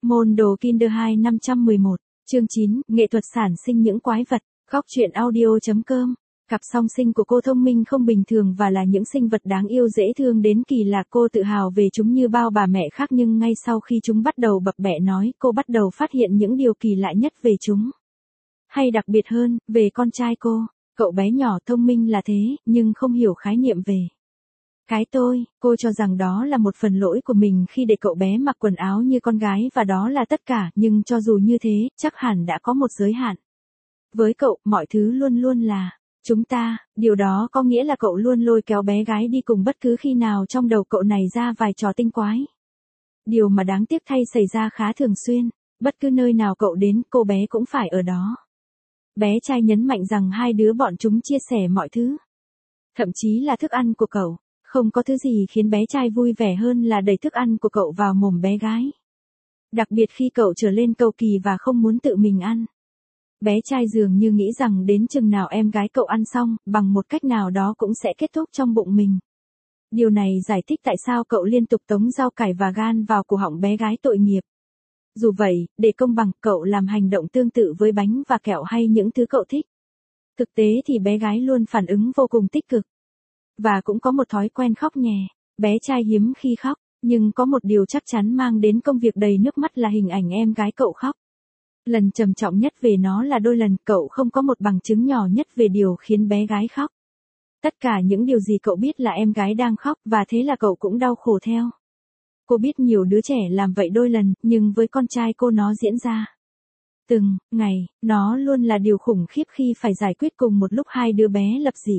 Môn đồ Kinder 2 511, chương 9, nghệ thuật sản sinh những quái vật, góc truyện audio.com. Cặp song sinh của cô thông minh không bình thường và là những sinh vật đáng yêu dễ thương đến kỳ lạ. Cô tự hào về chúng như bao bà mẹ khác, nhưng ngay sau khi chúng bắt đầu bập bẹ nói, cô bắt đầu phát hiện những điều kỳ lạ nhất về chúng. Hay đặc biệt hơn, về con trai cô. Cậu bé nhỏ thông minh là thế, nhưng không hiểu khái niệm về cái tôi. Cô cho rằng đó là một phần lỗi của mình khi để cậu bé mặc quần áo như con gái và đó là tất cả, nhưng cho dù như thế, chắc hẳn đã có một giới hạn. Với cậu, mọi thứ luôn luôn là chúng ta, điều đó có nghĩa là cậu luôn lôi kéo bé gái đi cùng bất cứ khi nào trong đầu cậu nảy ra vài trò tinh quái. Điều mà đáng tiếc thay xảy ra khá thường xuyên, bất cứ nơi nào cậu đến, cô bé cũng phải ở đó. Bé trai nhấn mạnh rằng hai đứa bọn chúng chia sẻ mọi thứ. Thậm chí là thức ăn của cậu. Không có thứ gì khiến bé trai vui vẻ hơn là đẩy thức ăn của cậu vào mồm bé gái. Đặc biệt khi cậu trở lên cầu kỳ và không muốn tự mình ăn. Bé trai dường như nghĩ rằng đến chừng nào em gái cậu ăn xong, bằng một cách nào đó cũng sẽ kết thúc trong bụng mình. Điều này giải thích tại sao cậu liên tục tống rau cải và gan vào cổ họng bé gái tội nghiệp. Dù vậy, để công bằng, cậu làm hành động tương tự với bánh và kẹo hay những thứ cậu thích. Thực tế thì bé gái luôn phản ứng vô cùng tích cực. Và cũng có một thói quen khóc nhè. Bé trai hiếm khi khóc, nhưng có một điều chắc chắn mang đến công việc đầy nước mắt là hình ảnh em gái cậu khóc. Lần trầm trọng nhất về nó là đôi lần cậu không có một bằng chứng nhỏ nhất về điều khiến bé gái khóc. Tất cả những điều gì cậu biết là em gái đang khóc và thế là cậu cũng đau khổ theo. Cô biết nhiều đứa trẻ làm vậy đôi lần, nhưng với con trai cô nó diễn ra từng ngày, nó luôn là điều khủng khiếp khi phải giải quyết cùng một lúc hai đứa bé lập dị.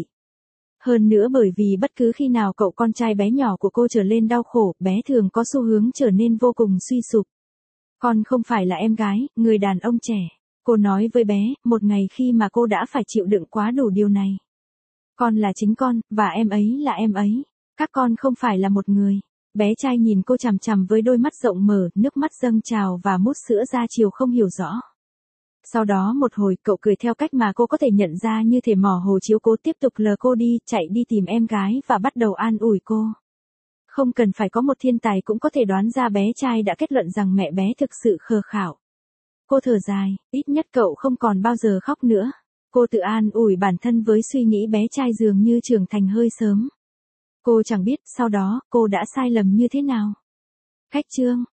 Hơn nữa bởi vì bất cứ khi nào cậu con trai bé nhỏ của cô trở lên đau khổ, bé thường có xu hướng trở nên vô cùng suy sụp. Con không phải là em gái, người đàn ông trẻ. Cô nói với bé, một ngày khi mà cô đã phải chịu đựng quá đủ điều này. Con là chính con, và em ấy là em ấy. Các con không phải là một người. Bé trai nhìn cô chằm chằm với đôi mắt rộng mở, nước mắt dâng trào và mút sữa ra chiều không hiểu rõ. Sau đó một hồi, cậu cười theo cách mà cô có thể nhận ra, như thể mỏ hồ chiếu cố tiếp tục lờ cô đi, chạy đi tìm em gái và bắt đầu an ủi cô. Không cần phải có một thiên tài cũng có thể đoán ra bé trai đã kết luận rằng mẹ bé thực sự khờ khảo. Cô thở dài, ít nhất cậu không còn bao giờ khóc nữa. Cô tự an ủi bản thân với suy nghĩ bé trai dường như trưởng thành hơi sớm. Cô chẳng biết sau đó cô đã sai lầm như thế nào. Khách chương.